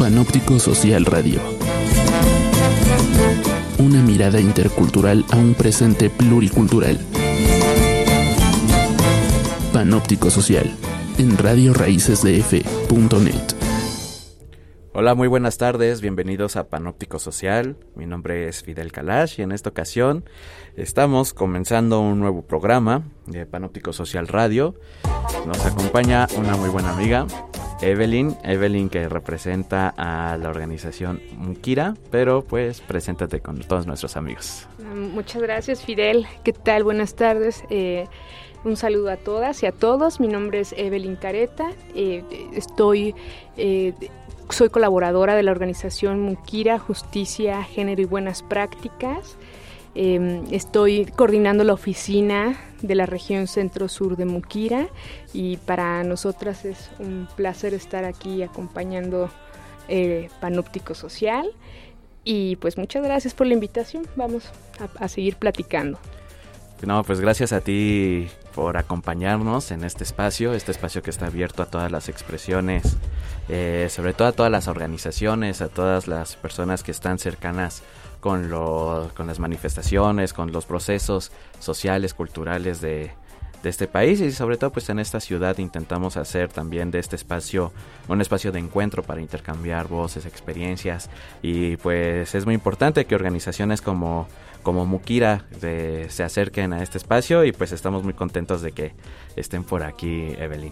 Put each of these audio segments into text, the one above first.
Panóptico Social Radio. Una mirada intercultural a un presente pluricultural. Panóptico Social, en radioraicesdf.net. Hola, muy buenas tardes, bienvenidos a Panóptico Social. Mi nombre es Fidel Kalash y en esta ocasión estamos comenzando un nuevo programa de Panóptico Social Radio. Nos acompaña una muy buena amiga, Evelyn, que representa a la organización Mukira, pero pues preséntate con todos nuestros amigos. Muchas gracias, Fidel. ¿Qué tal? Buenas tardes. Un saludo a todas y a todos. Mi nombre es Evelyn Careta. Soy colaboradora de la organización Mukira, Justicia, Género y Buenas Prácticas. Estoy coordinando la oficina de la región centro-sur de Mukira y para nosotras es un placer estar aquí acompañando Panóptico Social. Y pues muchas gracias por la invitación. Vamos a seguir platicando. No, pues gracias a ti por acompañarnos en este espacio que está abierto a todas las expresiones, sobre todo a todas las organizaciones, a todas las personas que están cercanas con las manifestaciones, con los procesos sociales, culturales de este país, y sobre todo pues en esta ciudad intentamos hacer también de este espacio un espacio de encuentro para intercambiar voces, experiencias, y pues es muy importante que organizaciones como Mukira se acerquen a este espacio, y pues estamos muy contentos de que estén por aquí, Evelyn.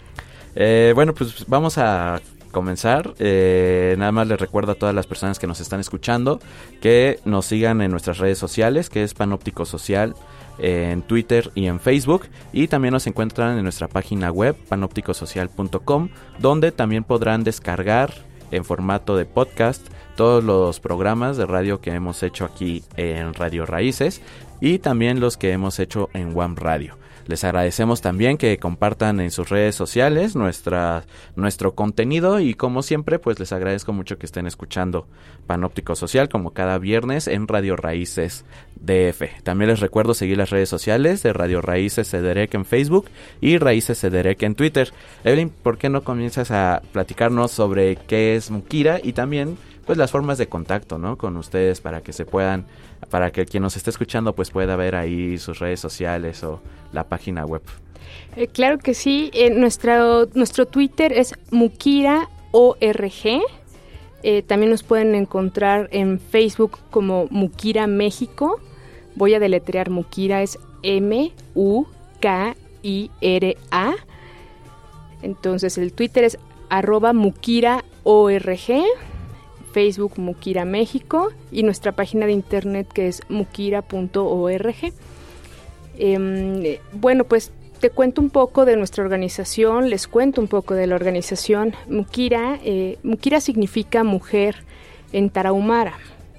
Bueno, pues vamos a comenzar. Nada más les recuerdo a todas las personas que nos están escuchando que nos sigan en nuestras redes sociales, que es Panóptico Social, en Twitter y en Facebook, y también nos encuentran en nuestra página web panopticosocial.com, donde también podrán descargar en formato de podcast todos los programas de radio que hemos hecho aquí en Radio Raíces y también los que hemos hecho en WAM Radio. Les agradecemos también que compartan en sus redes sociales nuestro contenido, y como siempre pues les agradezco mucho que estén escuchando Panóptico Social como cada viernes en Radio Raíces DF. También les recuerdo seguir las redes sociales de Radio Raíces CDREC en Facebook y Raíces CDREC en Twitter. Evelyn, ¿por qué no comienzas a platicarnos sobre qué es Mukira y también pues las formas de contacto, ¿no?, con ustedes, para que quien nos esté escuchando pues pueda ver ahí sus redes sociales o la página web? Claro que sí. Nuestro Twitter es MukiraORG. También nos pueden encontrar en Facebook como Mukira México. Voy a deletrear Mukira, es MUKIRA. Entonces el Twitter es @MukiraORG, Facebook Mukira México y nuestra página de internet que es mukira.org. Bueno, pues te cuento un poco de nuestra organización, les cuento un poco de la organización Mukira. Mukira significa mujer en tarahumara.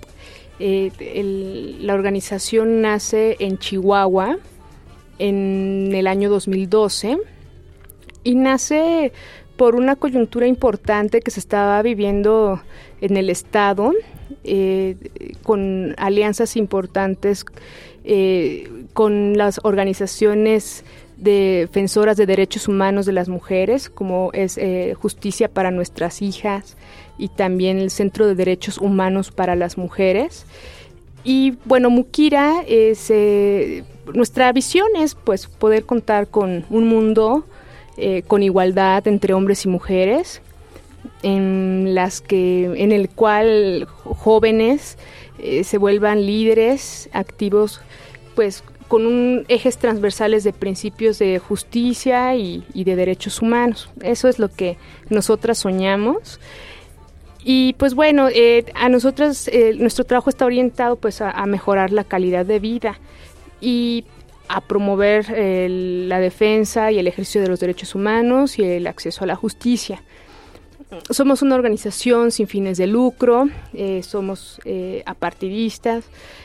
La organización nace en Chihuahua en el año 2012 y nace por una coyuntura importante que se estaba viviendo en el estado, con alianzas importantes con las organizaciones defensoras de derechos humanos de las mujeres, como es Justicia para Nuestras Hijas y también el Centro de Derechos Humanos para las Mujeres. Y bueno, Mukira nuestra visión es pues poder contar con un mundo con igualdad entre hombres y mujeres, en el cual jóvenes se vuelvan líderes activos, pues con ejes transversales de principios de justicia y de derechos humanos. Eso es lo que nosotras soñamos. Y pues bueno, a nosotras nuestro trabajo está orientado pues a mejorar la calidad de vida y a promover la defensa y el ejercicio de los derechos humanos y el acceso a la justicia. Somos una organización sin fines de lucro, somos apartidistas,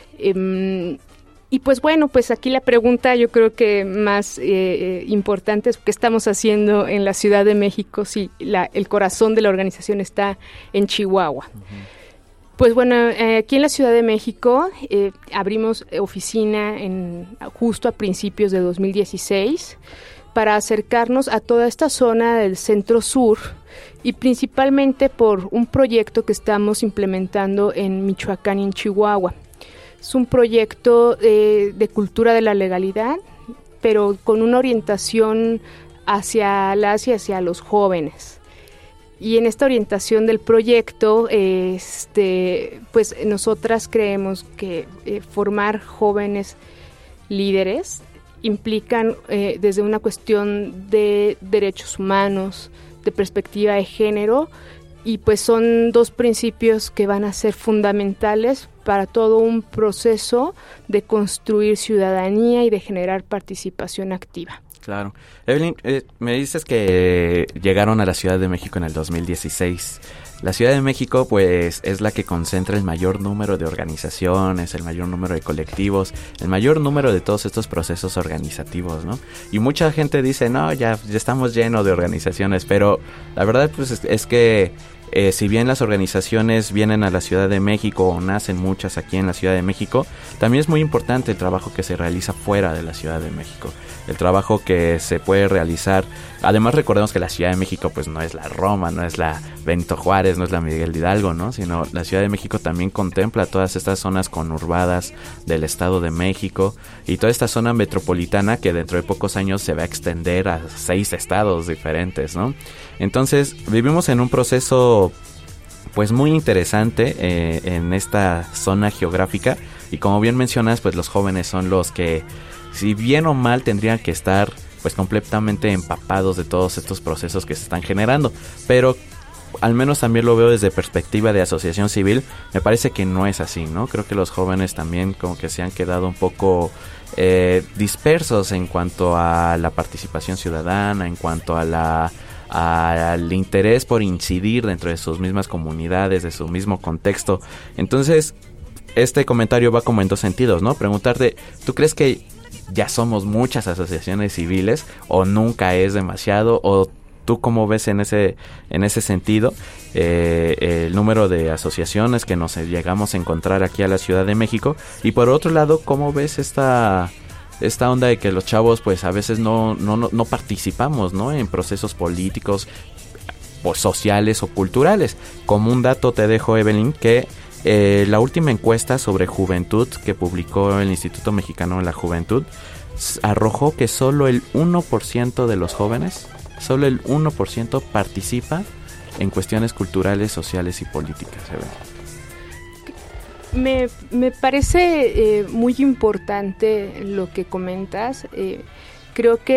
y pues bueno, pues aquí la pregunta yo creo que más importante es qué estamos haciendo en la Ciudad de México si el corazón de la organización está en Chihuahua. Uh-huh. Pues bueno, aquí en la Ciudad de México abrimos oficina justo a principios de 2016. para acercarnos a toda esta zona del centro sur y principalmente por un proyecto que estamos implementando en Michoacán y en Chihuahua. Es un proyecto de cultura de la legalidad, pero con una orientación hacia las y hacia los jóvenes. Y en esta orientación del proyecto, pues nosotras creemos que formar jóvenes líderes implican desde una cuestión de derechos humanos, de perspectiva de género, y pues son dos principios que van a ser fundamentales para todo un proceso de construir ciudadanía y de generar participación activa. Claro. Evelyn, me dices que llegaron a la Ciudad de México en el 2016. La Ciudad de México, pues, es la que concentra el mayor número de organizaciones, el mayor número de colectivos, el mayor número de todos estos procesos organizativos, ¿no? Y mucha gente dice, no, ya estamos llenos de organizaciones, pero la verdad, pues, es que si bien las organizaciones vienen a la Ciudad de México o nacen muchas aquí en la Ciudad de México, también es muy importante el trabajo que se realiza fuera de la Ciudad de México, el trabajo que se puede realizar. Además, recordemos que la Ciudad de México pues no es la Roma, no es la Benito Juárez, no es la Miguel Hidalgo, ¿no? Sino la Ciudad de México también contempla todas estas zonas conurbadas del Estado de México y toda esta zona metropolitana que dentro de pocos años se va a extender a 6 estados diferentes, ¿no? Entonces, vivimos en un proceso pues muy interesante en esta zona geográfica y como bien mencionas, pues los jóvenes son los que, si bien o mal, tendrían que estar pues completamente empapados de todos estos procesos que se están generando, pero al menos también lo veo desde perspectiva de asociación civil, me parece que no es así, ¿no? Creo que los jóvenes también como que se han quedado un poco dispersos en cuanto a la participación ciudadana, en cuanto a al interés por incidir dentro de sus mismas comunidades, de su mismo contexto. Entonces, este comentario va como en dos sentidos, ¿no? Preguntarte, ¿tú crees que ya somos muchas asociaciones civiles o nunca es demasiado? ¿O tú cómo ves en ese sentido el número de asociaciones que nos llegamos a encontrar aquí a la Ciudad de México? Y por otro lado, ¿cómo ves esta onda de que los chavos pues a veces no participamos, ¿no? En procesos políticos, pues, sociales o culturales? Como un dato te dejo, Evelyn, que la última encuesta sobre juventud que publicó el Instituto Mexicano de la Juventud arrojó que solo el 1% de los jóvenes, solo el 1% participa en cuestiones culturales, sociales y políticas, Evelyn. Me parece muy importante lo que comentas. Creo que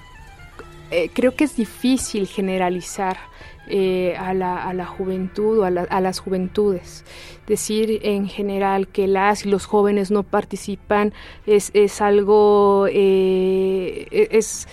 es difícil generalizar a la juventud o a las juventudes. Decir en general que las y los jóvenes no participan es algo es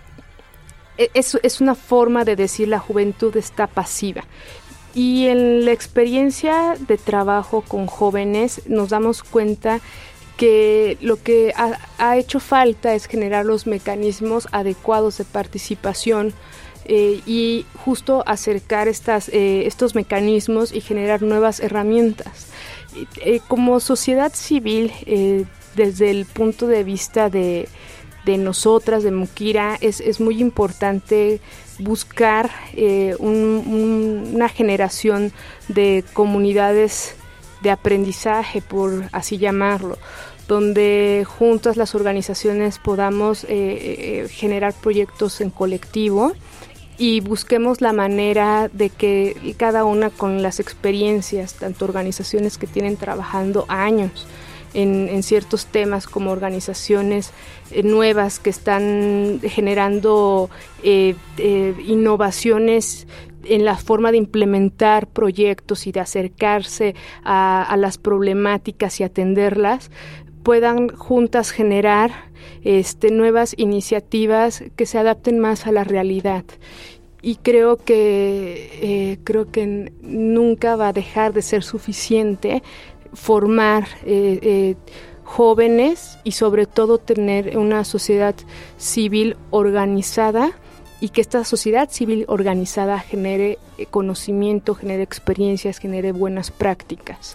una forma de decir la juventud está pasiva. Y en la experiencia de trabajo con jóvenes nos damos cuenta que lo que ha hecho falta es generar los mecanismos adecuados de participación y justo acercar estos mecanismos y generar nuevas herramientas. Como sociedad civil, desde el punto de vista de nosotras, de Mukira, es muy importante buscar una generación de comunidades de aprendizaje, por así llamarlo, donde juntas las organizaciones podamos generar proyectos en colectivo y busquemos la manera de que cada una con las experiencias, tanto organizaciones que tienen trabajando años en ciertos temas como organizaciones nuevas que están generando innovaciones en la forma de implementar proyectos y de acercarse a las problemáticas y atenderlas, puedan juntas generar nuevas iniciativas que se adapten más a la realidad. Y creo que nunca va a dejar de ser suficiente formar jóvenes y sobre todo tener una sociedad civil organizada y que esta sociedad civil organizada genere conocimiento, genere experiencias, genere buenas prácticas.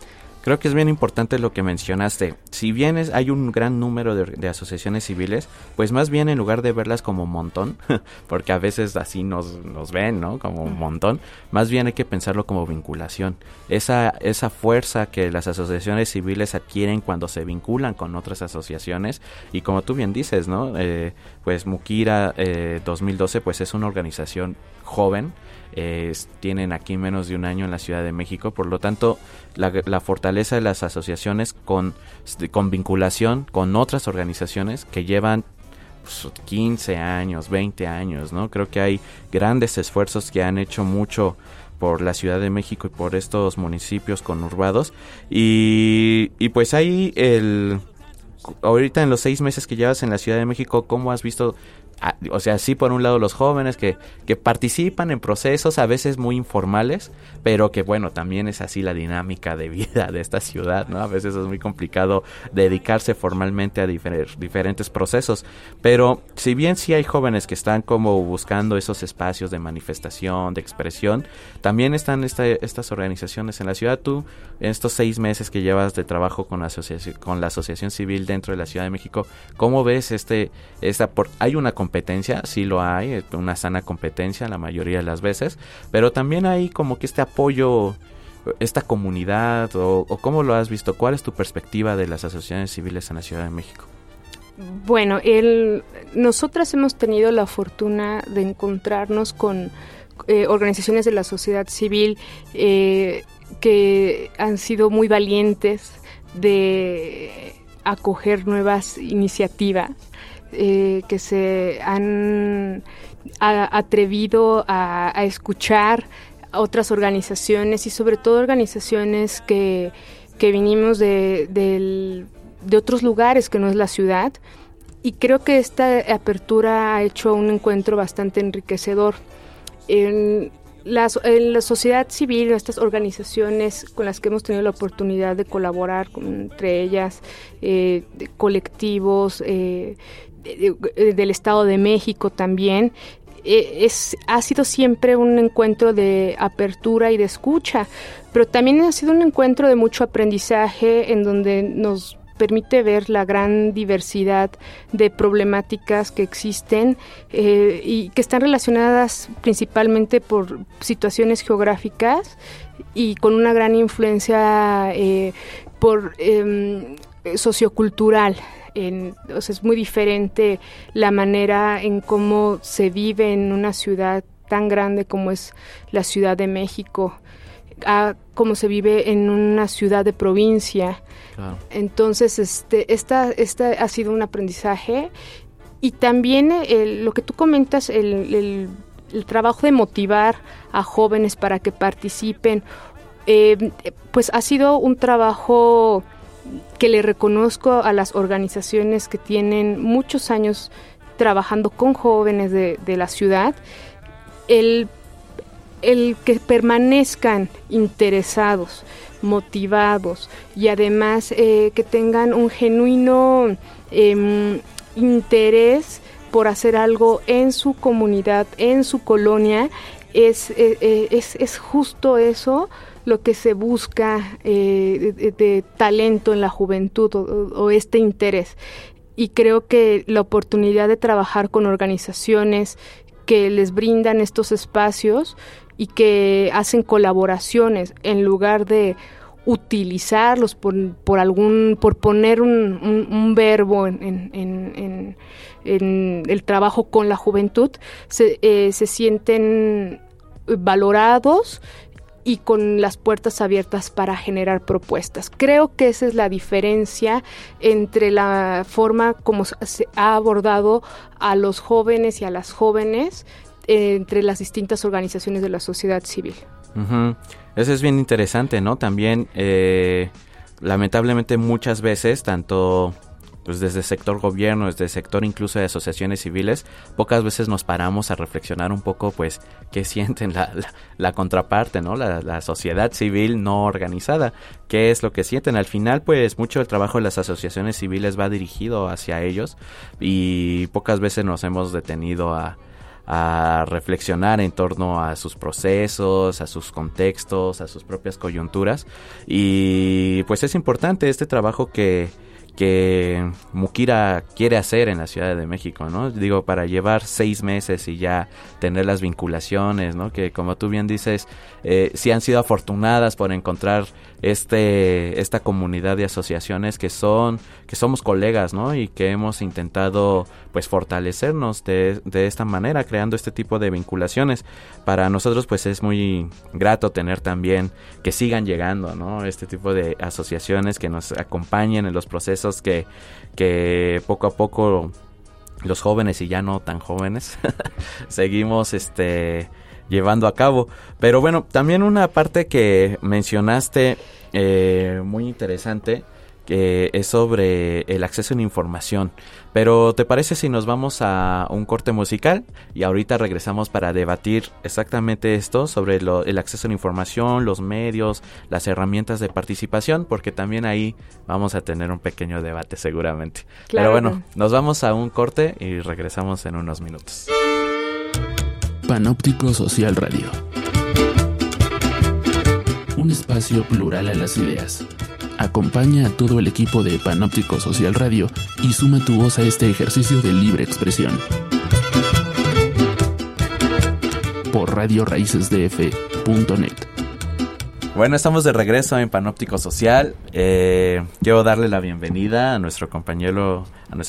Creo que es bien importante lo que mencionaste. Si bien hay un gran número de asociaciones civiles, pues más bien en lugar de verlas como un montón, porque a veces así nos ven, ¿no? Como un montón, más bien hay que pensarlo como vinculación. Esa fuerza que las asociaciones civiles adquieren cuando se vinculan con otras asociaciones, y como tú bien dices, ¿no? Pues Mukira 2012 pues es una organización joven. Tienen aquí menos de un año en la Ciudad de México, por lo tanto la fortaleza de las asociaciones con vinculación con otras organizaciones que llevan 15 años, 20 años, ¿no? Creo que hay grandes esfuerzos que han hecho mucho por la Ciudad de México y por estos municipios conurbados, y pues ahí ahorita en los 6 meses que llevas en la Ciudad de México, ¿cómo has visto? O sea, sí, por un lado los jóvenes que participan en procesos a veces muy informales, pero que bueno, también es así la dinámica de vida de esta ciudad, ¿no? A veces es muy complicado dedicarse formalmente a diferentes procesos, pero si bien sí hay jóvenes que están como buscando esos espacios de manifestación, de expresión, también están estas organizaciones en la ciudad. Tú, en estos 6 meses que llevas de trabajo con la asociación civil dentro de la Ciudad de México, ¿cómo ves hay una competencia? Sí lo hay, una sana competencia la mayoría de las veces, pero también hay como que este apoyo, esta comunidad, o ¿cómo lo has visto? ¿Cuál es tu perspectiva de las asociaciones civiles en la Ciudad de México? Bueno, nosotras hemos tenido la fortuna de encontrarnos con organizaciones de la sociedad civil que han sido muy valientes de acoger nuevas iniciativas, que se han atrevido a escuchar a otras organizaciones, y sobre todo organizaciones que vinimos de otros lugares que no es la ciudad, y creo que esta apertura ha hecho un encuentro bastante enriquecedor. En la sociedad civil, estas organizaciones con las que hemos tenido la oportunidad de colaborar, entre ellas colectivos del Estado de México también, ha sido siempre un encuentro de apertura y de escucha, pero también ha sido un encuentro de mucho aprendizaje, en donde nos permite ver la gran diversidad de problemáticas que existen y que están relacionadas principalmente por situaciones geográficas y con una gran influencia por sociocultural. O sea, es muy diferente la manera en cómo se vive en una ciudad tan grande como es la Ciudad de México, a cómo se vive en una ciudad de provincia. Claro. Entonces, esta ha sido un aprendizaje, y también lo que tú comentas, el trabajo de motivar a jóvenes para que participen, pues ha sido un trabajo que le reconozco a las organizaciones que tienen muchos años trabajando con jóvenes de la ciudad, el que permanezcan interesados, motivados, y además que tengan un genuino interés por hacer algo en su comunidad, en su colonia. Es justo eso lo que se busca de talento en la juventud, o este interés. Y creo que la oportunidad de trabajar con organizaciones que les brindan estos espacios y que hacen colaboraciones, en lugar de utilizarlos por poner un verbo en el trabajo con la juventud, se sienten valorados y con las puertas abiertas para generar propuestas. Creo que esa es la diferencia entre la forma como se ha abordado a los jóvenes y a las jóvenes entre las distintas organizaciones de la sociedad civil. Uh-huh. Eso es bien interesante, ¿no? También, lamentablemente muchas veces, tanto pues desde el sector gobierno, desde el sector incluso de asociaciones civiles, pocas veces nos paramos a reflexionar un poco, pues, qué sienten la contraparte, ¿no? La sociedad civil no organizada, qué es lo que sienten. Al final, pues, mucho del trabajo de las asociaciones civiles va dirigido hacia ellos, y pocas veces nos hemos detenido a a reflexionar en torno a sus procesos, a sus contextos, a sus propias coyunturas. Y pues es importante este trabajo que Mukira quiere hacer en la Ciudad de México, ¿no? Digo, para llevar 6 meses y ya tener las vinculaciones, ¿no? Que como tú bien dices, sí han sido afortunadas por encontrar esta comunidad de asociaciones que somos colegas, ¿no? Y que hemos intentado pues fortalecernos de esta manera, creando este tipo de vinculaciones. Para nosotros pues es muy grato tener también que sigan llegando, ¿no? Este tipo de asociaciones que nos acompañen en los procesos que poco a poco los jóvenes y ya no tan jóvenes seguimos llevando a cabo. Pero bueno, también una parte que mencionaste muy interesante, que es sobre el acceso a la información. Pero ¿te parece si nos vamos a un corte musical? Y ahorita regresamos para debatir exactamente esto sobre el acceso a la información, los medios, las herramientas de participación, porque también ahí vamos a tener un pequeño debate seguramente. Claro. Pero bueno, nos vamos a un corte y regresamos en unos minutos. Panóptico Social Radio. Un espacio plural a las ideas. Acompaña a todo el equipo de Panóptico Social Radio y suma tu voz a este ejercicio de libre expresión. Por radioraicesdf.net. Bueno, estamos de regreso en Panóptico Social. Quiero darle la bienvenida a nuestro compañero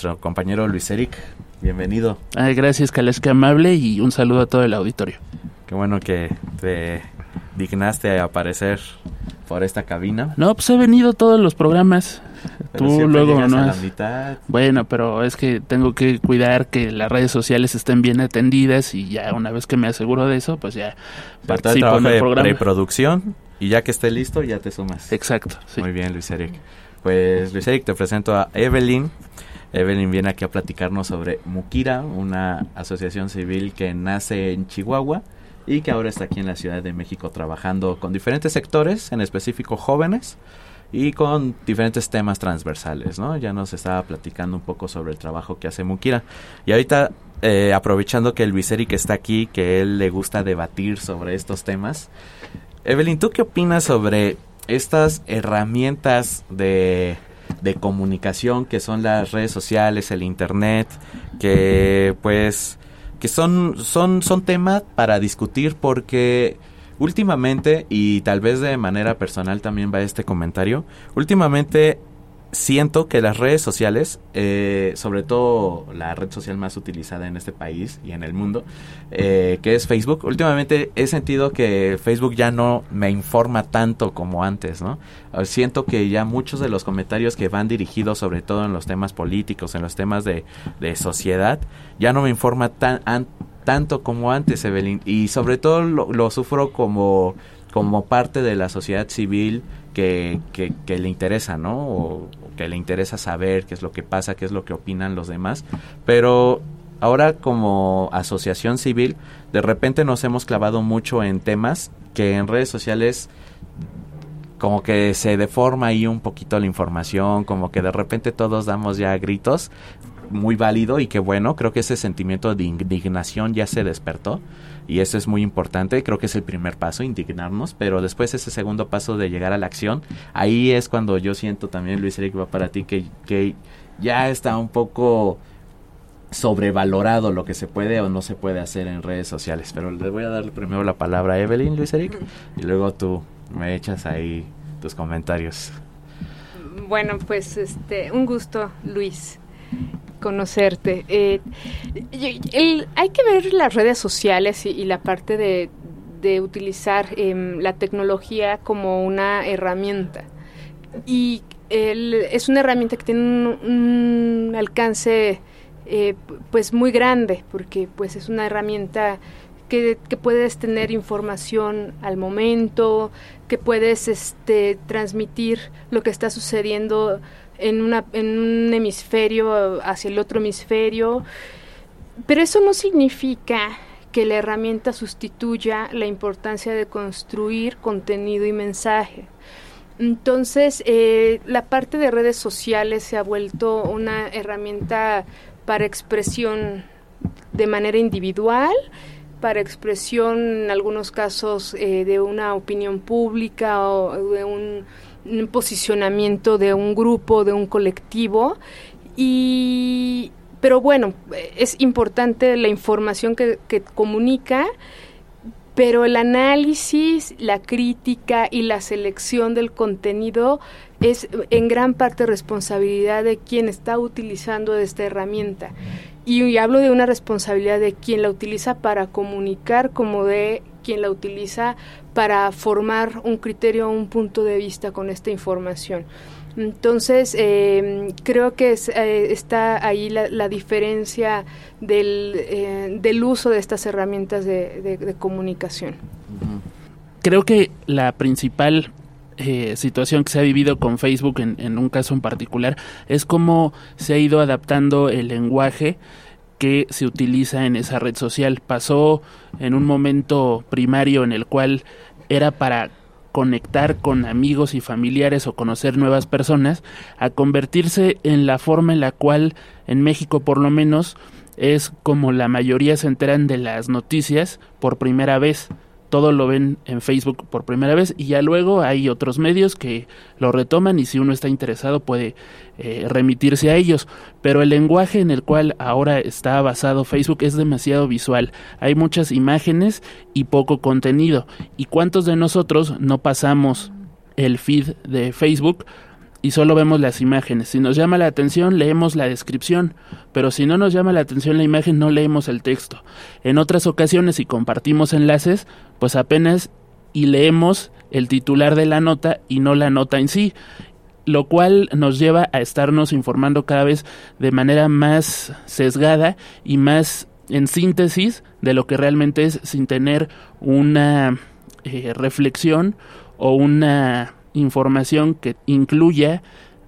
Luis Eric. Bienvenido. Gracias, Calas, qué amable, y un saludo a todo el auditorio. Qué bueno que te dignaste a aparecer por esta cabina. No, pues he venido a todos los programas. Pero tú luego no a la has... mitad. Bueno, pero es que tengo que cuidar que las redes sociales estén bien atendidas, y ya una vez que me aseguro de eso, pues ya participo en el programa. Preproducción, y ya que esté listo, ya te sumas. Exacto, sí. Muy bien, Luis Eric. Pues Luis Eric, te presento a Evelyn. Evelyn viene aquí a platicarnos sobre Mukira, una asociación civil que nace en Chihuahua y que ahora está aquí en la Ciudad de México trabajando con diferentes sectores, en específico jóvenes, y con diferentes temas transversales, ¿no? Ya nos estaba platicando un poco sobre el trabajo que hace Mukira. Y ahorita, aprovechando que Luis Eric está aquí, que él le gusta debatir sobre estos temas, Evelyn, ¿tú qué opinas sobre estas herramientas de comunicación que son las redes sociales, el internet, que pues que son temas para discutir? Porque últimamente, y tal vez de manera personal también va este comentario, últimamente siento que las redes sociales, sobre todo la red social más utilizada en este país y en el mundo, que es Facebook, últimamente he sentido que Facebook ya no me informa tanto como antes, ¿no? Siento que ya muchos de los comentarios que van dirigidos sobre todo en los temas políticos, en los temas de sociedad, ya no me informa tanto como antes, Evelyn, y sobre todo lo sufro como parte de la sociedad civil que le interesa, ¿no? O que le interesa saber qué es lo que pasa, qué es lo que opinan los demás. Pero ahora, como asociación civil, de repente nos hemos clavado mucho en temas que en redes sociales como que se deforma ahí un poquito la información, como que de repente todos damos ya gritos, muy válido, y que bueno, creo que ese sentimiento de indignación ya se despertó, y eso es muy importante. Creo que es el primer paso, indignarnos, pero después ese segundo paso de llegar a la acción, ahí es cuando yo siento también, Luis Eric, va para ti, que ya está un poco sobrevalorado lo que se puede o no se puede hacer en redes sociales. Pero le voy a dar primero la palabra a Evelyn, Luis Eric, y luego tú me echas ahí tus comentarios. Bueno, pues un gusto, Luis, conocerte. Hay que ver las redes sociales y la parte de utilizar la tecnología como una herramienta. Y es una herramienta que tiene un alcance pues muy grande, porque pues es una herramienta que puedes tener información al momento, que puedes transmitir lo que está sucediendo en un hemisferio hacia el otro hemisferio, pero eso no significa que la herramienta sustituya la importancia de construir contenido y mensaje. Entonces, la parte de redes sociales se ha vuelto una herramienta para expresión de manera individual, para expresión en algunos casos de una opinión pública o de un posicionamiento de un grupo, de un colectivo. Pero bueno, es importante la información que comunica, pero el análisis, la crítica y la selección del contenido es en gran parte responsabilidad de quien está utilizando esta herramienta. Y hablo de una responsabilidad de quien la utiliza para comunicar, como de quien la utiliza para formar un criterio, un punto de vista con esta información. Entonces, creo que está ahí la diferencia del uso de estas herramientas de comunicación. Creo que la principal situación que se ha vivido con Facebook en un caso en particular es cómo se ha ido adaptando el lenguaje que se utiliza en esa red social. Pasó en un momento primario en el cual era para conectar con amigos y familiares o conocer nuevas personas, a convertirse en la forma en la cual en México por lo menos es como la mayoría se enteran de las noticias por primera vez. Todo lo ven en Facebook por primera vez y ya luego hay otros medios que lo retoman y si uno está interesado puede remitirse a ellos. Pero el lenguaje en el cual ahora está basado Facebook es demasiado visual. Hay muchas imágenes y poco contenido. ¿Y cuántos de nosotros no pasamos el feed de Facebook y solo vemos las imágenes? Si nos llama la atención, leemos la descripción, pero si no nos llama la atención la imagen, no leemos el texto. En otras ocasiones, si compartimos enlaces, pues apenas y leemos el titular de la nota y no la nota en sí, lo cual nos lleva a estarnos informando cada vez de manera más sesgada y más en síntesis de lo que realmente es, sin tener una reflexión o una información que incluya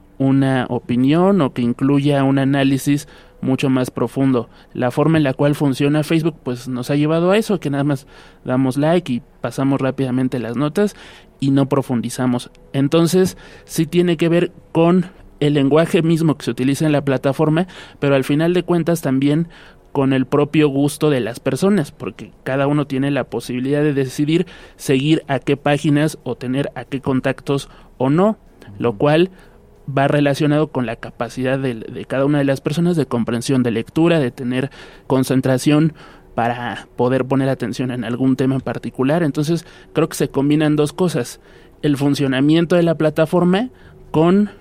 una opinión o que incluya un análisis mucho más profundo. La forma en la cual funciona Facebook pues nos ha llevado a eso, que nada más damos like y pasamos rápidamente las notas y no profundizamos. Entonces sí tiene que ver con el lenguaje mismo que se utiliza en la plataforma, pero al final de cuentas también con el propio gusto de las personas, porque cada uno tiene la posibilidad de decidir seguir a qué páginas o tener a qué contactos o no, lo cual va relacionado con la capacidad de cada una de las personas de comprensión, de lectura, de tener concentración para poder poner atención en algún tema en particular. Entonces creo que se combinan dos cosas, el funcionamiento de la plataforma con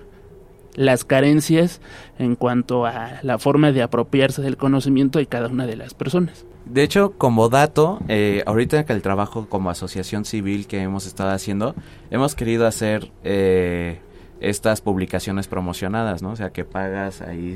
las carencias en cuanto a la forma de apropiarse del conocimiento de cada una de las personas. De hecho, como dato, ahorita que el trabajo como asociación civil que hemos estado haciendo, hemos querido hacer estas publicaciones promocionadas, ¿no? O sea, que pagas ahí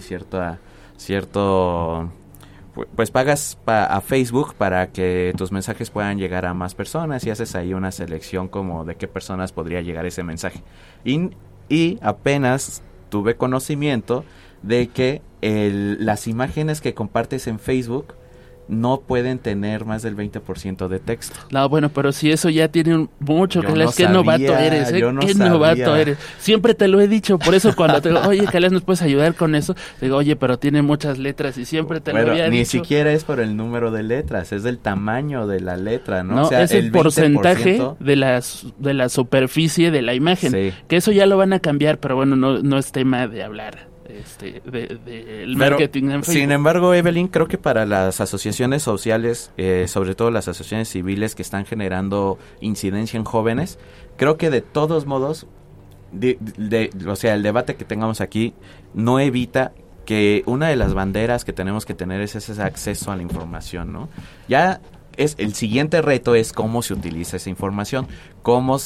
pues pagas a Facebook para que tus mensajes puedan llegar a más personas y haces ahí una selección como de qué personas podría llegar ese mensaje. Y apenas tuve conocimiento de que las imágenes que compartes en Facebook no pueden tener más del 20% de texto. No, bueno, pero si eso ya tiene mucho que leer, qué novato eres, qué novato eres. Siempre te lo he dicho, por eso cuando te digo, oye, Calas, ¿nos puedes ayudar con eso? Te digo, oye, pero tiene muchas letras y siempre te lo había dicho. Ni siquiera es por el número de letras, es del tamaño de la letra, ¿no? No, o sea, es el porcentaje de la superficie de la imagen, sí. Que eso ya lo van a cambiar, pero bueno, no es tema de hablar. El marketing en Facebook. Sin embargo, Evelyn, creo que para las asociaciones sociales, sobre todo las asociaciones civiles que están generando incidencia en jóvenes, creo que de todos modos, o sea, el debate que tengamos aquí no evita que una de las banderas que tenemos que tener es ese acceso a la información, ¿no? Ya el siguiente reto es cómo se utiliza esa información, cómo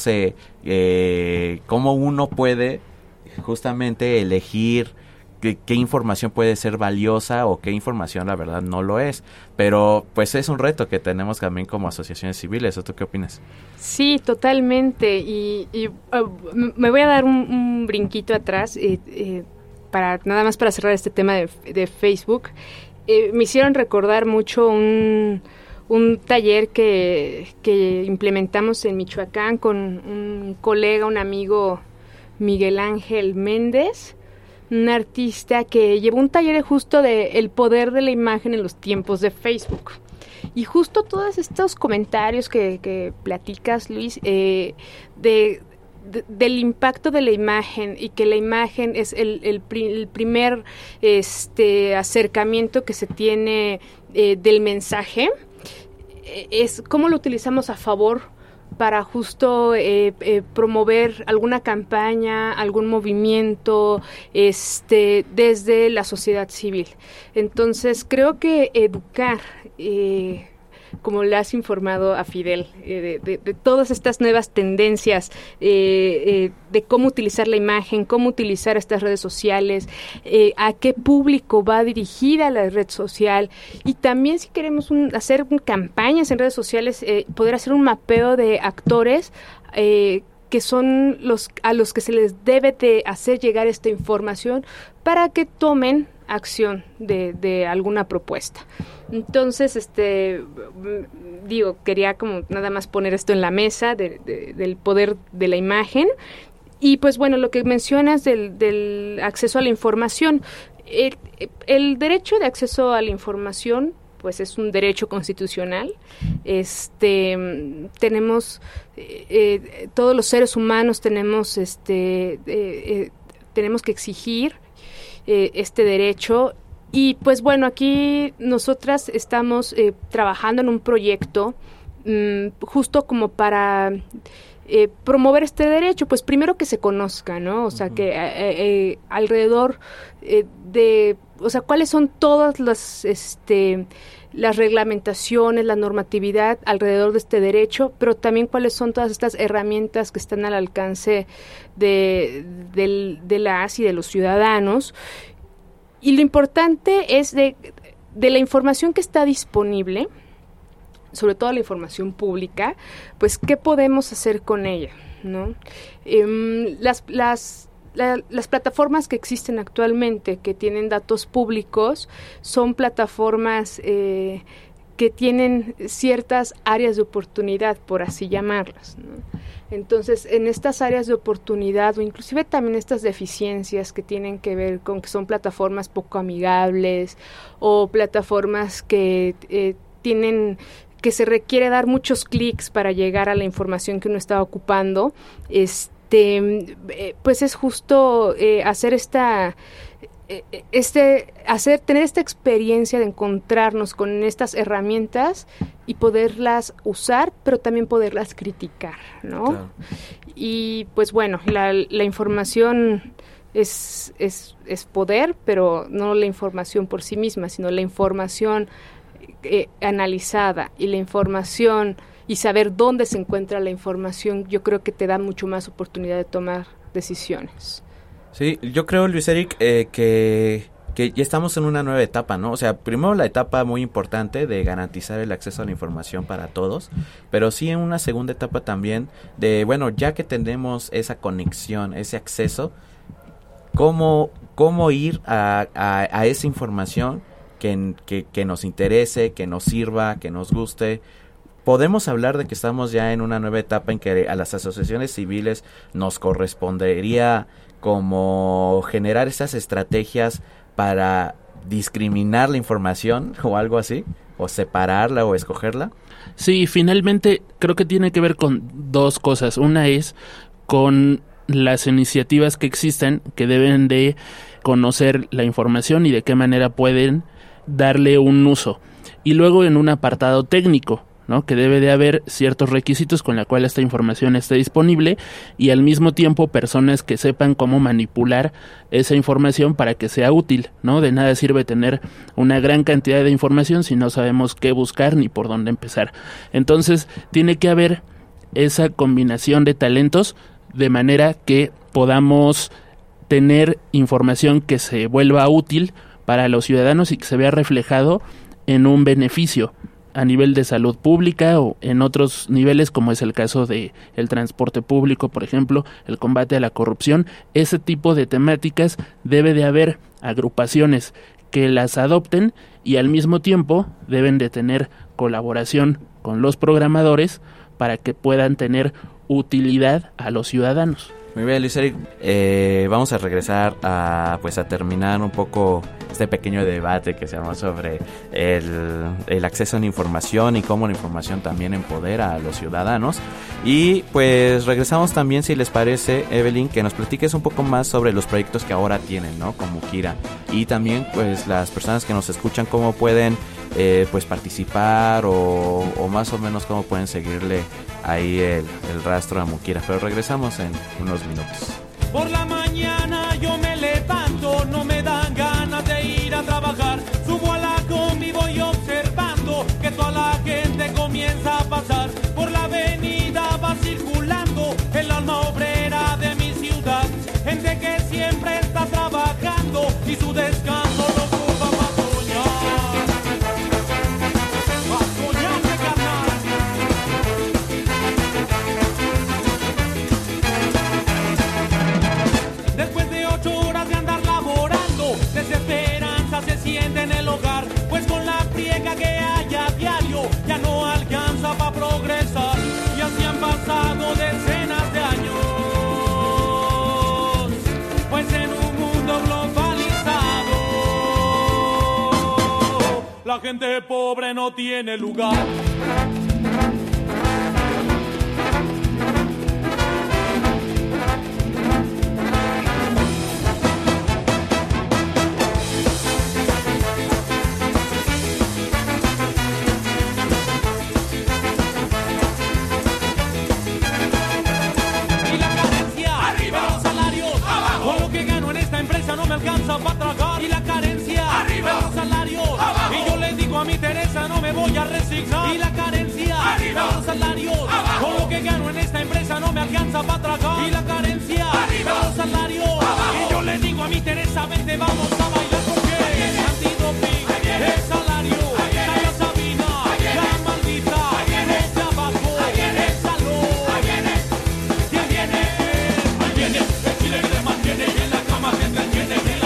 uno puede justamente elegir qué información puede ser valiosa o qué información la verdad no lo es, pero pues es un reto que tenemos también como asociaciones civiles. ¿O tú qué opinas? Sí, totalmente, y me voy a dar un brinquito atrás para nada más para cerrar este tema de Facebook. Me hicieron recordar mucho un taller que implementamos en Michoacán con un colega, un amigo, Miguel Ángel Méndez, un artista que llevó un taller justo de el poder de la imagen en los tiempos de Facebook. Y justo todos estos comentarios que platicas, Luis, del impacto de la imagen, y que la imagen es el primer acercamiento que se tiene del mensaje, es cómo lo utilizamos a favor para justo promover alguna campaña, algún movimiento desde la sociedad civil. Entonces creo que educar, como le has informado a Fidel, de todas estas nuevas tendencias, de cómo utilizar la imagen, cómo utilizar estas redes sociales, a qué público va dirigida la red social, y también si queremos hacer campañas en redes sociales, poder hacer un mapeo de actores que son a los que se les debe de hacer llegar esta información para que tomen acción de alguna propuesta. Entonces, quería como nada más poner esto en la mesa del poder de la imagen. Y pues bueno, lo que mencionas del acceso a la información, el derecho de acceso a la información pues es un derecho constitucional. Tenemos todos los seres humanos tenemos que exigir este derecho. Y pues bueno, aquí nosotras estamos trabajando en un proyecto justo como para promover este derecho, pues primero que se conozca, ¿no? O sea, que alrededor o sea, cuáles son todas las reglamentaciones, la normatividad alrededor de este derecho, pero también cuáles son todas estas herramientas que están al alcance de las y de los ciudadanos. Y lo importante es de la información que está disponible, sobre todo la información pública, pues qué podemos hacer con ella, ¿no? Las plataformas que existen actualmente, que tienen datos públicos, son plataformas que tienen ciertas áreas de oportunidad, por así llamarlas, ¿no? Entonces, en estas áreas de oportunidad, o inclusive también estas deficiencias que tienen que ver con que son plataformas poco amigables, o plataformas que que se requiere dar muchos clics para llegar a la información que uno está ocupando, pues es justo hacer tener esta experiencia de encontrarnos con estas herramientas y poderlas usar, pero también poderlas criticar, ¿no? Claro. Y pues bueno, la información es poder, pero no la información por sí misma, sino la información analizada, y la información y saber dónde se encuentra la información, yo creo que te da mucho más oportunidad de tomar decisiones. Sí, yo creo, Luis Eric, que ya estamos en una nueva etapa, ¿no? O sea, primero la etapa muy importante de garantizar el acceso a la información para todos, pero sí en una segunda etapa también de, bueno, ya que tenemos esa conexión, ese acceso, ¿cómo ir a esa información que nos interese, que nos sirva, que nos guste? Podemos hablar de que estamos ya en una nueva etapa en que a las asociaciones civiles nos correspondería como generar esas estrategias para discriminar la información o algo así, o separarla o escogerla. Sí, finalmente creo que tiene que ver con dos cosas. Una es con las iniciativas que existen, que deben de conocer la información y de qué manera pueden darle un uso. Y luego en un apartado técnico, ¿no? Que debe de haber ciertos requisitos con la cual esta información esté disponible, y al mismo tiempo personas que sepan cómo manipular esa información para que sea útil, ¿no? De nada sirve tener una gran cantidad de información si no sabemos qué buscar ni por dónde empezar. Entonces tiene que haber esa combinación de talentos de manera que podamos tener información que se vuelva útil para los ciudadanos y que se vea reflejado en un beneficio a nivel de salud pública o en otros niveles, como es el caso de el transporte público, por ejemplo, el combate a la corrupción. Ese tipo de temáticas debe de haber agrupaciones que las adopten, y al mismo tiempo deben de tener colaboración con los programadores para que puedan tener utilidad a los ciudadanos. Muy bien, Luis Eric, vamos a regresar a terminar un poco este pequeño debate que se armó sobre el acceso a la información y cómo la información también empodera a los ciudadanos. Y pues regresamos también, si les parece, Evelyn, que nos platiques un poco más sobre los proyectos que ahora tienen, ¿no? Con Mukira. Y también pues las personas que nos escuchan, cómo pueden pues participar o más o menos cómo pueden seguirle ahí el rastro a Mukira. Pero regresamos en unos minutos. Por la mañana yo me levanto, no me dan ganas de ir a trabajar. Subo a la combi, voy observando que toda la gente comienza a pasar. Por la avenida va circulando el alma obrera de mi ciudad. Gente que siempre está trabajando y su descanso lo ocupa para soñar. Para soñarse, carnal. Después de 8 horas de andar laborando, desesperanza se siente en el hogar, pues con la friega que hay a diario ya no alcanza para progresar. Y así han pasado decenas de años, pues en un mundo globalizado la gente pobre no tiene lugar. No me alcanza para tragar y la carencia arriba de los salarios abajo. Y yo le digo a mi Teresa, no me voy a resignar. Y la carencia arriba de los salarios abajo. Con lo que gano en esta empresa no me alcanza para tragar. Y la carencia arriba de los salarios abajo. Y yo le digo a mi Teresa, vente, vamos a bailar porque antidoping, el salario, Talla Sabina, la maldita, desde abajo, el salón. ¿Quién viene? Ahí viene, el chile que te mantiene y en la cama te entretiene.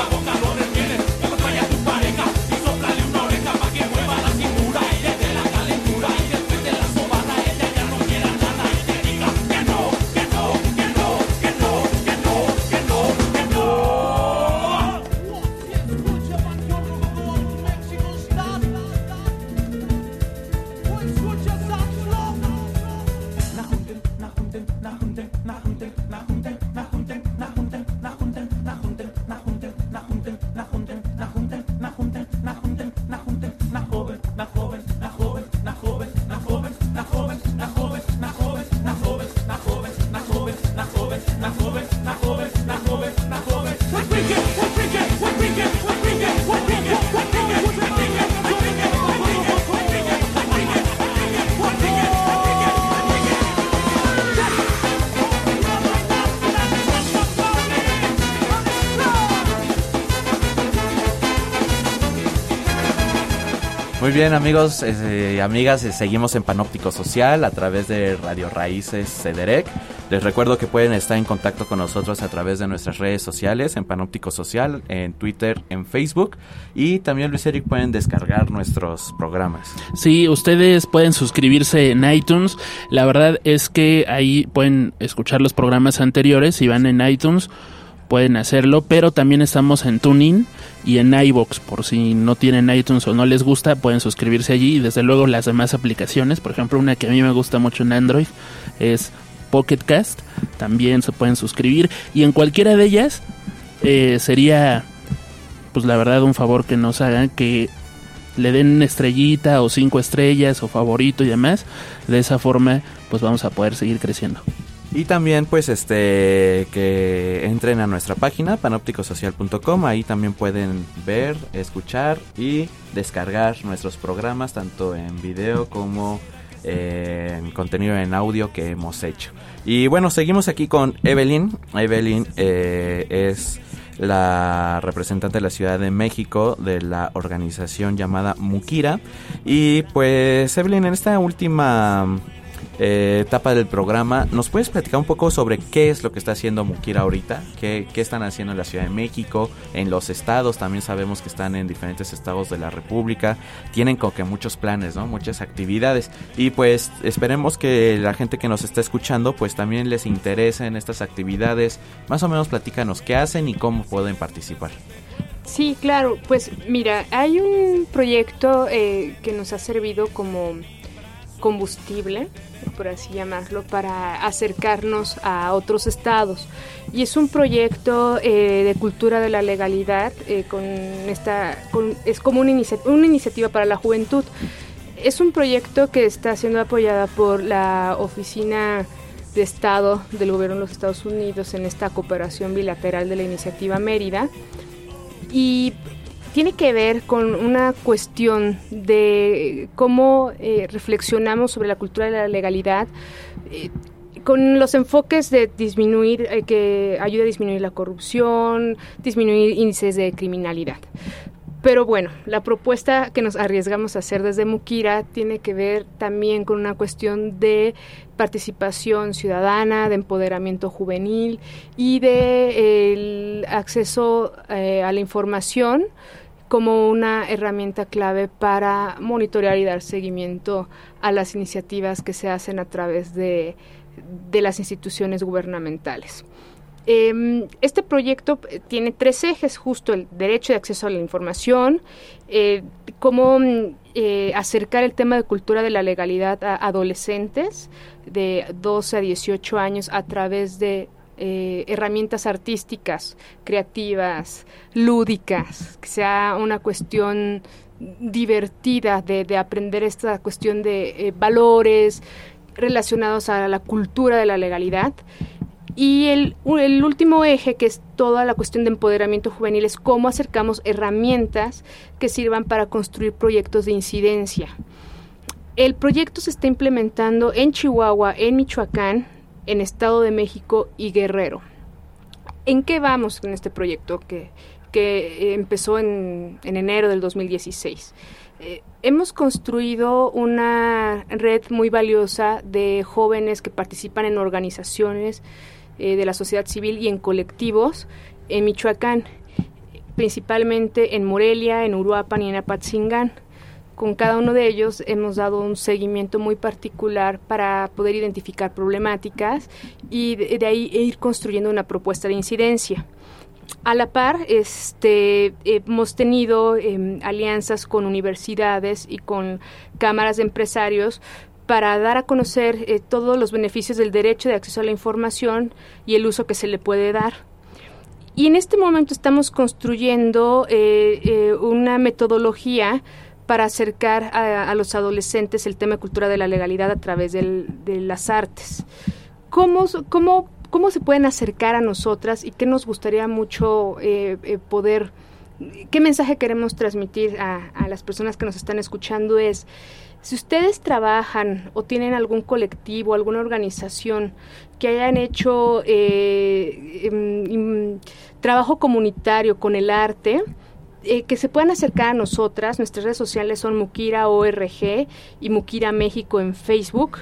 Muy bien, amigos y amigas, seguimos en Panóptico Social a través de Radio Raíces CEDEREC. Les recuerdo que pueden estar en contacto con nosotros a través de nuestras redes sociales, en Panóptico Social, en Twitter, en Facebook, y también, Luis Eric, pueden descargar nuestros programas. Sí, ustedes pueden suscribirse en iTunes. La verdad es que ahí pueden escuchar los programas anteriores. Si van en iTunes pueden hacerlo, pero también estamos en TuneIn y en iVoox. Por si no tienen iTunes o no les gusta, pueden suscribirse allí. Y desde luego las demás aplicaciones, por ejemplo, una que a mí me gusta mucho en Android es Pocket Cast, también se pueden suscribir. Y en cualquiera de ellas sería, pues la verdad, un favor que nos hagan, que le den una estrellita o 5 estrellas o favorito y demás. De esa forma pues vamos a poder seguir creciendo. Y también pues que entren a nuestra página panopticosocial.com. Ahí también pueden ver, escuchar y descargar nuestros programas, tanto en video como en contenido en audio que hemos hecho. Y bueno, seguimos aquí con Evelyn. Evelyn es la representante de la Ciudad de México de la organización llamada Mukira. Y pues Evelyn, en esta última etapa del programa, ¿nos puedes platicar un poco sobre qué es lo que está haciendo Mukira ahorita? ¿Qué están haciendo en la Ciudad de México? En los estados, también sabemos que están en diferentes estados de la República. Tienen como que muchos planes, ¿no? Muchas actividades. Y pues esperemos que la gente que nos está escuchando pues también les interese en estas actividades. Más o menos platícanos qué hacen y cómo pueden participar. Sí, claro. Pues mira, hay un proyecto que nos ha servido como combustible, por así llamarlo, para acercarnos a otros estados. Y es un proyecto de cultura de la legalidad, es como una iniciativa para la juventud. Es un proyecto que está siendo apoyada por la Oficina de Estado del Gobierno de los Estados Unidos en esta cooperación bilateral de la Iniciativa Mérida. Y tiene que ver con una cuestión de cómo reflexionamos sobre la cultura de la legalidad, con los enfoques de disminuir, que ayuda a disminuir la corrupción, disminuir índices de criminalidad. Pero bueno, la propuesta que nos arriesgamos a hacer desde Mukira tiene que ver también con una cuestión de participación ciudadana, de empoderamiento juvenil y de el acceso a la información como una herramienta clave para monitorear y dar seguimiento a las iniciativas que se hacen a través de las instituciones gubernamentales. Este proyecto tiene 3 ejes, justo el derecho de acceso a la información, cómo acercar el tema de cultura de la legalidad a adolescentes de 12 a 18 años a través de herramientas artísticas, creativas, lúdicas, que sea una cuestión divertida de aprender esta cuestión de valores relacionados a la cultura de la legalidad. Y el último eje, que es toda la cuestión de empoderamiento juvenil, es cómo acercamos herramientas que sirvan para construir proyectos de incidencia. El proyecto se está implementando en Chihuahua, en Michoacán, en Estado de México y Guerrero. ¿En qué vamos con este proyecto que empezó en enero del 2016? Hemos construido una red muy valiosa de jóvenes que participan en organizaciones de la sociedad civil y en colectivos en Michoacán, principalmente en Morelia, en Uruapan y en Apatzingán. Con cada uno de ellos hemos dado un seguimiento muy particular para poder identificar problemáticas y de ahí ir construyendo una propuesta de incidencia. A la par, hemos tenido alianzas con universidades y con cámaras de empresarios para dar a conocer todos los beneficios del derecho de acceso a la información y el uso que se le puede dar. Y en este momento estamos construyendo una metodología para acercar a los adolescentes el tema de cultura de la legalidad a través de las artes. ¿Cómo se pueden acercar a nosotras y qué nos gustaría mucho poder, qué mensaje queremos transmitir a las personas que nos están escuchando? Es, si ustedes trabajan o tienen algún colectivo, alguna organización que hayan hecho trabajo comunitario con el arte, que se puedan acercar a nosotras. Nuestras redes sociales son Mukira ORG y Mukira México en Facebook,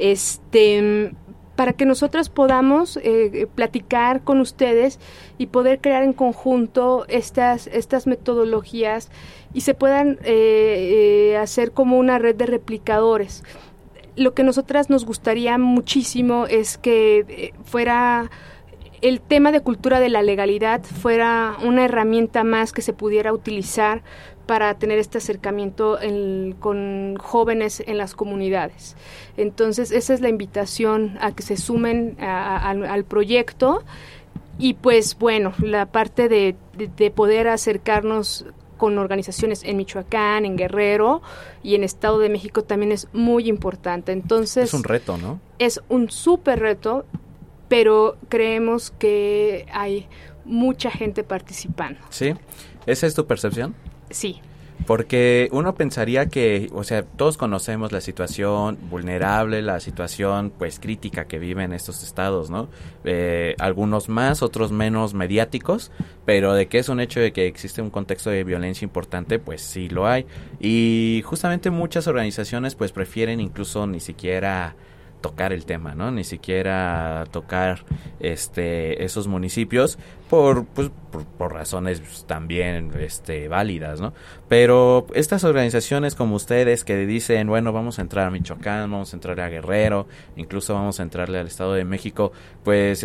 para que nosotras podamos platicar con ustedes y poder crear en conjunto estas metodologías y se puedan hacer como una red de replicadores. Lo que nosotras nos gustaría muchísimo es que fuera el tema de cultura de la legalidad fuera una herramienta más que se pudiera utilizar para tener este acercamiento con jóvenes en las comunidades. Entonces, esa es la invitación a que se sumen al proyecto y pues bueno, la parte de poder acercarnos con organizaciones en Michoacán, en Guerrero y en Estado de México también es muy importante. Entonces, es un reto, ¿no? Es un súper reto, pero creemos que hay mucha gente participando. ¿Sí? ¿Esa es tu percepción? Sí. Porque uno pensaría que, o sea, todos conocemos la situación vulnerable, la situación, pues, crítica que viven estos estados, ¿no? Algunos más, otros menos mediáticos, pero de que es un hecho de que existe un contexto de violencia importante, pues sí lo hay. Y justamente muchas organizaciones, pues, prefieren incluso ni siquiera tocar el tema, ¿no? Ni siquiera tocar esos municipios por razones también válidas, ¿no? Pero estas organizaciones como ustedes que dicen, bueno, vamos a entrar a Michoacán, vamos a entrar a Guerrero, incluso vamos a entrarle al Estado de México, pues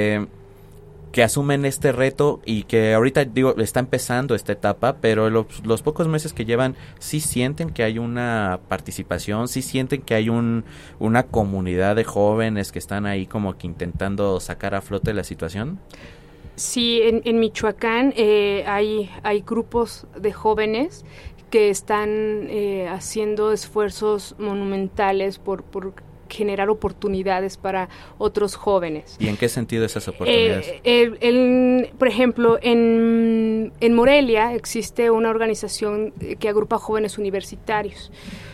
que asumen este reto y que ahorita está empezando esta etapa, pero los pocos meses que llevan sí sienten que hay una participación, sí sienten que hay una comunidad de jóvenes que están ahí como que intentando sacar a flote la situación. Sí, en Michoacán hay grupos de jóvenes que están haciendo esfuerzos monumentales por generar oportunidades para otros jóvenes. ¿Y en qué sentido esas oportunidades? Por ejemplo, en Morelia existe una organización que agrupa jóvenes universitarios.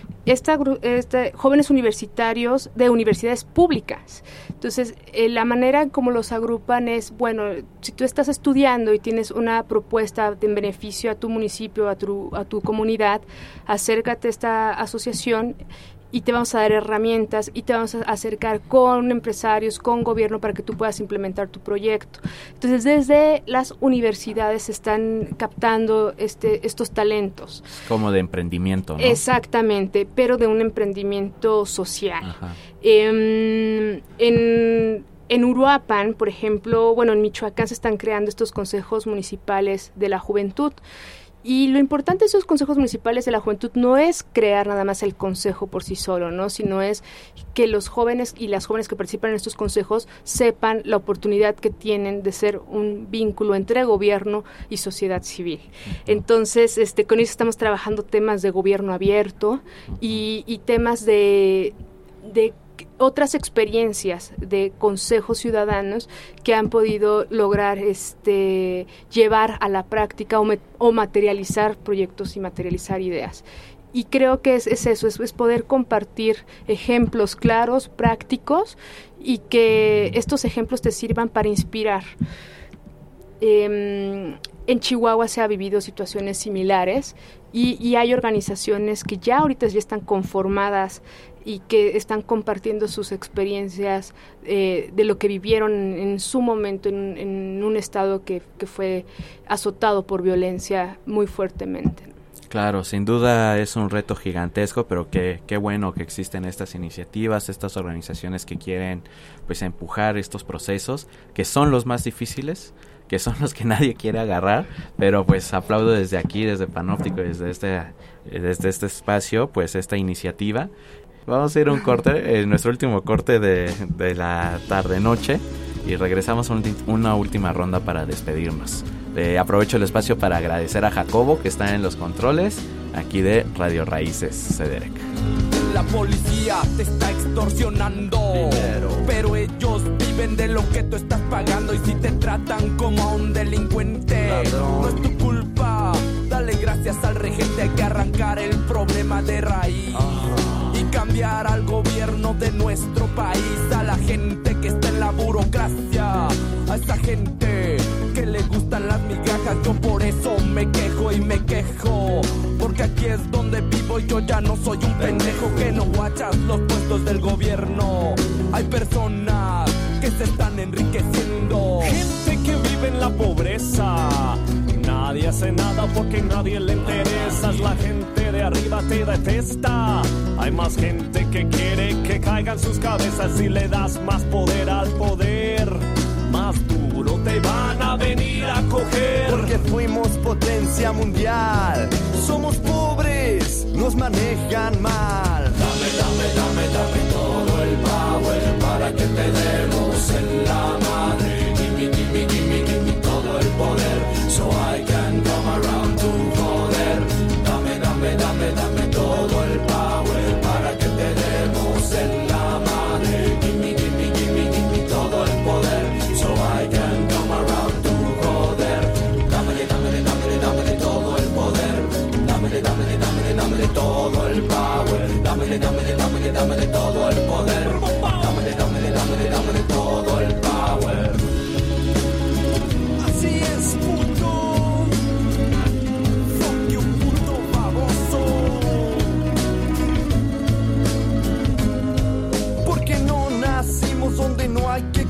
Jóvenes universitarios de universidades públicas. Entonces, la manera en cómo los agrupan es, bueno, si tú estás estudiando y tienes una propuesta en beneficio a tu municipio, a tu comunidad, acércate a esta asociación y te vamos a dar herramientas y te vamos a acercar con empresarios, con gobierno para que tú puedas implementar tu proyecto. Entonces, desde las universidades se están captando estos talentos. Como de emprendimiento, ¿no? Exactamente, pero de un emprendimiento social. Ajá. En Uruapan, por ejemplo, en Michoacán se están creando estos consejos municipales de la juventud. Y lo importante de esos consejos municipales de la juventud no es crear nada más el consejo por sí solo, ¿no? Sino es que los jóvenes y las jóvenes que participan en estos consejos sepan la oportunidad que tienen de ser un vínculo entre gobierno y sociedad civil. Entonces, con eso estamos trabajando temas de gobierno abierto y temas de otras experiencias de consejos ciudadanos que han podido lograr llevar a la práctica o materializar proyectos y materializar ideas. Y creo que es eso, es poder compartir ejemplos claros, prácticos, y que estos ejemplos te sirvan para inspirar. En Chihuahua se ha vivido situaciones similares y hay organizaciones que ya ahorita ya están conformadas y que están compartiendo sus experiencias de lo que vivieron en su momento en un estado que fue azotado por violencia muy fuertemente. Claro, sin duda es un reto gigantesco, pero qué bueno que existen estas iniciativas, estas organizaciones que quieren pues empujar estos procesos, que son los más difíciles, que son los que nadie quiere agarrar, pero pues aplaudo desde aquí, desde Panóptico, desde este espacio, pues esta iniciativa. Vamos a ir a un corte, nuestro último corte de la tarde-noche, y regresamos a una última ronda para despedirnos. Aprovecho el espacio para agradecer a Jacobo, que está en los controles, aquí de Radio Raíces CEDEREC. La policía te está extorsionando dinero, pero ellos viven de lo que tú estás pagando. Y si te tratan como a un delincuente, ladrón, no es tu culpa. Dale gracias al regente, hay que arrancar el problema de raíz y cambiar al gobierno de nuestro país, a la gente que está en la burocracia, a esa gente que le gustan las migajas. Yo por eso me quejo y me quejo, porque aquí es donde vivo y yo ya no soy un pendejo que no guachas los puestos del gobierno. Hay personas que se están enriqueciendo, gente que vive en la pobreza. Nadie hace nada porque a nadie le interesas. La gente de arriba te detesta. Hay más gente que quiere que caigan sus cabezas. Si le das más poder al poder, más duro te van a venir a coger. Porque fuimos potencia mundial. Somos pobres, nos manejan mal. Dame todo el power para que te demos en la madre. Give me todo el poder, so I can come around to joder. Dame todo el power para que te demos en la madre. Give me todo el poder, so I can come around to joder. Dame todo el poder. Dame todo el power. Dame todo el poder. Dame todo el power.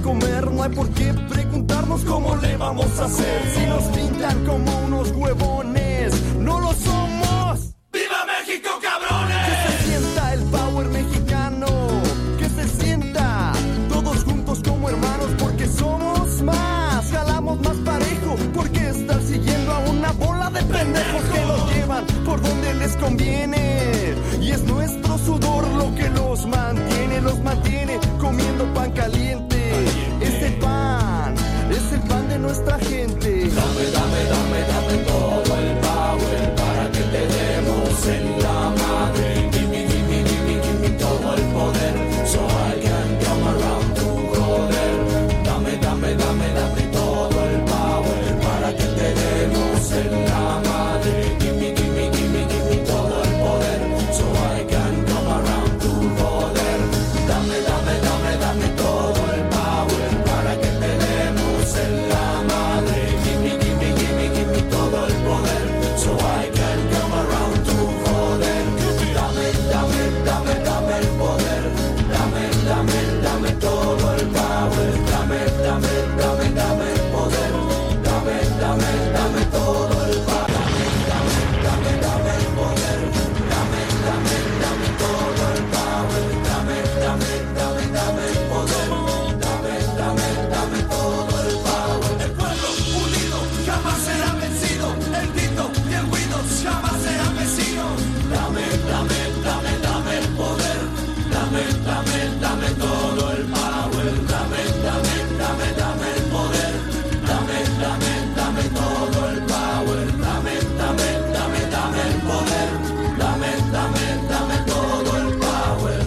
comer, no hay por qué preguntarnos cómo le vamos a hacer. Si nos pintan como unos huevones, no lo somos. ¡Viva México, cabrones! Que se sienta el power mexicano, que se sienta todos juntos como hermanos, porque somos más, jalamos más parejo, porque estar siguiendo a una bola de pendejos que nos llevan por donde les conviene, y es nuestro sudor lo que los mantiene comiendo pan caliente. Ese pan es el pan de nuestra gente. Dame todo el power para que te demos en la madre. Give me todo el poder, so I can come around to brother. Dame todo el power para que te demos en la madre. Give me todo el poder, so I can come around to brother. Dame todo el power para que te demos en la madre. Give me todo el poder, so I can come around to brother. Dame el poder, dame todo el power, dame el poder, dame todo el power, dame el poder, dame todo el power, dame el poder, dame todo el power. El pueblo unido jamás será vencido, el grito y el ruido jamás serán vecinos. Dame el poder, dame todo el power, dame el poder, dame todo el power, dame el poder, dame todo el power.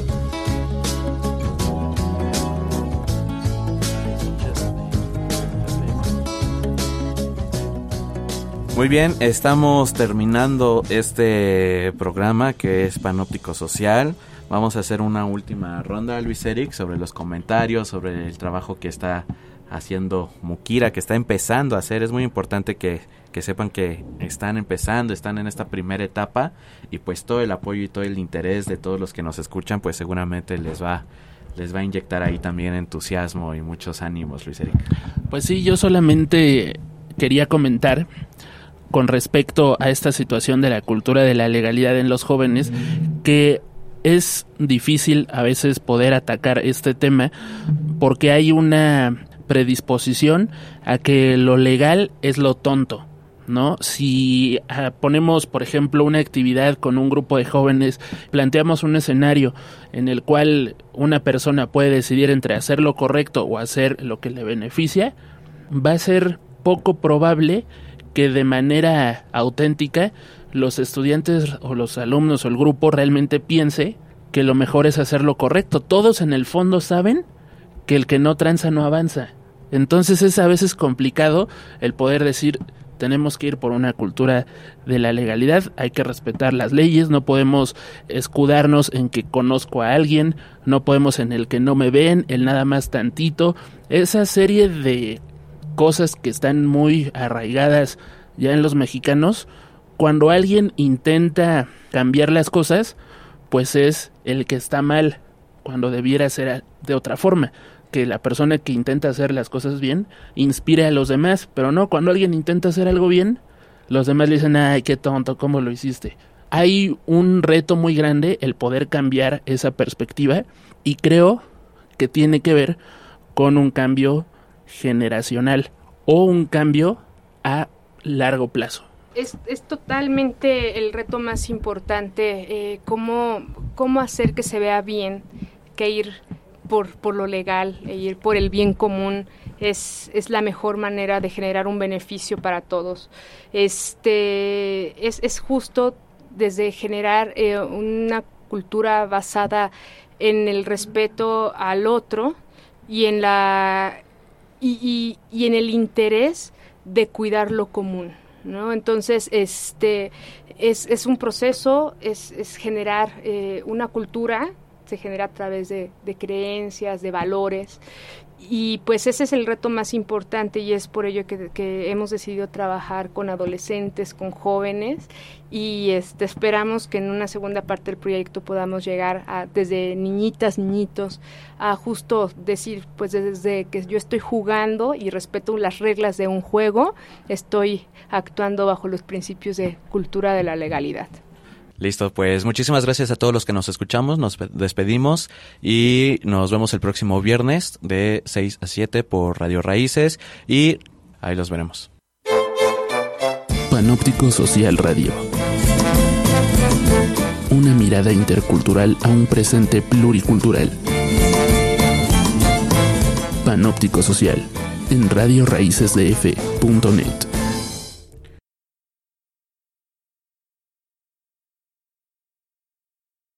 Muy bien, estamos terminando este programa que es Panóptico Social. Vamos a hacer una última ronda, Luis Eric, sobre los comentarios, sobre el trabajo que está haciendo Mukira, que está empezando a hacer. Es muy importante que sepan que están empezando, están en esta primera etapa, y pues todo el apoyo y todo el interés de todos los que nos escuchan, pues seguramente les va a inyectar ahí también entusiasmo y muchos ánimos, Luis Eric. Pues sí, yo solamente quería comentar con respecto a esta situación de la cultura de la legalidad en los jóvenes, que es difícil a veces poder atacar este tema porque hay una predisposición a que lo legal es lo tonto, ¿no? Si ponemos, por ejemplo, una actividad con un grupo de jóvenes, planteamos un escenario en el cual una persona puede decidir entre hacer lo correcto o hacer lo que le beneficia, va a ser poco probable que de manera auténtica los estudiantes o los alumnos o el grupo realmente piense que lo mejor es hacer lo correcto. Todos en el fondo saben que el que no tranza no avanza. Entonces es a veces complicado el poder decir, tenemos que ir por una cultura de la legalidad, hay que respetar las leyes, no podemos escudarnos en que conozco a alguien, no podemos en el que no me ven, el nada más tantito. Esa serie de cosas que están muy arraigadas ya en los mexicanos, cuando alguien intenta cambiar las cosas, pues es el que está mal, cuando debiera ser de otra forma, que la persona que intenta hacer las cosas bien inspire a los demás, pero no, cuando alguien intenta hacer algo bien, los demás le dicen, ay, qué tonto, ¿cómo lo hiciste? Hay un reto muy grande el poder cambiar esa perspectiva, y creo que tiene que ver con un cambio generacional o un cambio a largo plazo. Es totalmente el reto más importante, cómo hacer que se vea bien, que ir por lo legal, e ir por el bien común es la mejor manera de generar un beneficio para todos. Es justo desde generar una cultura basada en el respeto al otro y en y en el interés de cuidar lo común, ¿no? Entonces, es un proceso, es generar una cultura, se genera a través de creencias, de valores, Y pues ese es el reto más importante y es por ello que hemos decidido trabajar con adolescentes, con jóvenes y esperamos que en una segunda parte del proyecto podamos llegar a desde niñitas, niñitos, a justo decir, pues desde que yo estoy jugando y respeto las reglas de un juego, estoy actuando bajo los principios de cultura de la legalidad. Listo, pues muchísimas gracias a todos los que nos escuchamos, nos despedimos y nos vemos el próximo viernes de 6 a 7 por Radio Raíces y ahí los veremos. Panóptico Social Radio. Una mirada intercultural a un presente pluricultural. Panóptico Social en radioraicesdf.net.